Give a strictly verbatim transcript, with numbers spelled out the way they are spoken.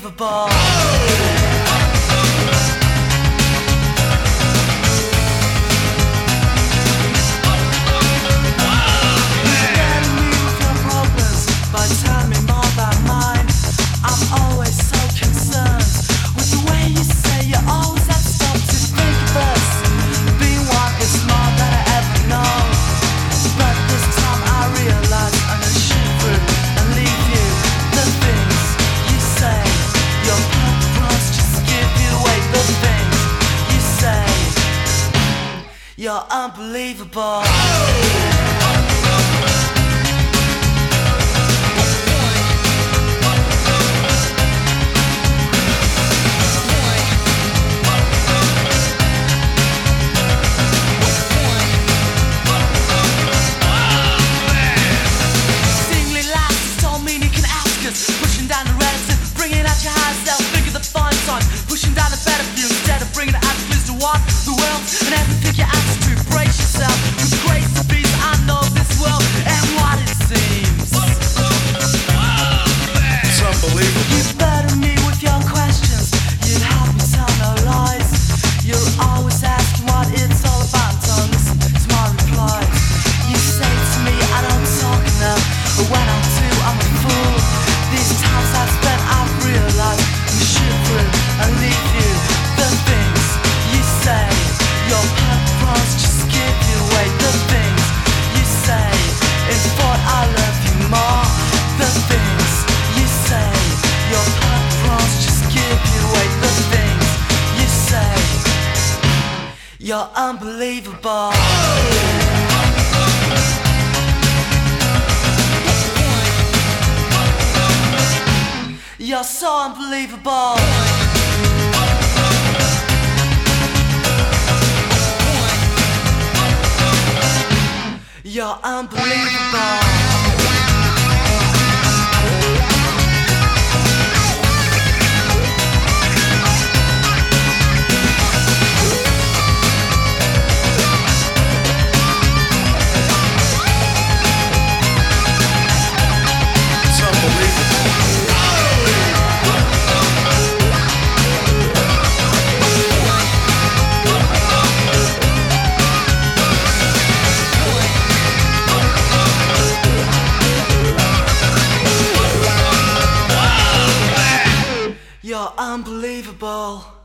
unbelievable. You're unbelievable. Singly laughs, don't mean you can ask us. Pushing down the relative, bringing out your higher self. Think of the fun time, pushing down the better view instead of bringing it out to what the world and everything you ask to brace yourself with grace and peace. I know this world and what it seems. It's unbelievable. You burden me with your questions. You help me tell no lies. You're always asking what it's all about. Don't listen to my replies. You say to me I don't talk enough, but when I do I'm a fool. These times I've spent I've realized I'm shoot through and leave you the things you say. Your purpose just give you away the things you say. In thought I love you more. The things you say. Your purpose just give you away the things you say. You're unbelievable. You're so unbelievable. You're unbelievable. You're unbelievable.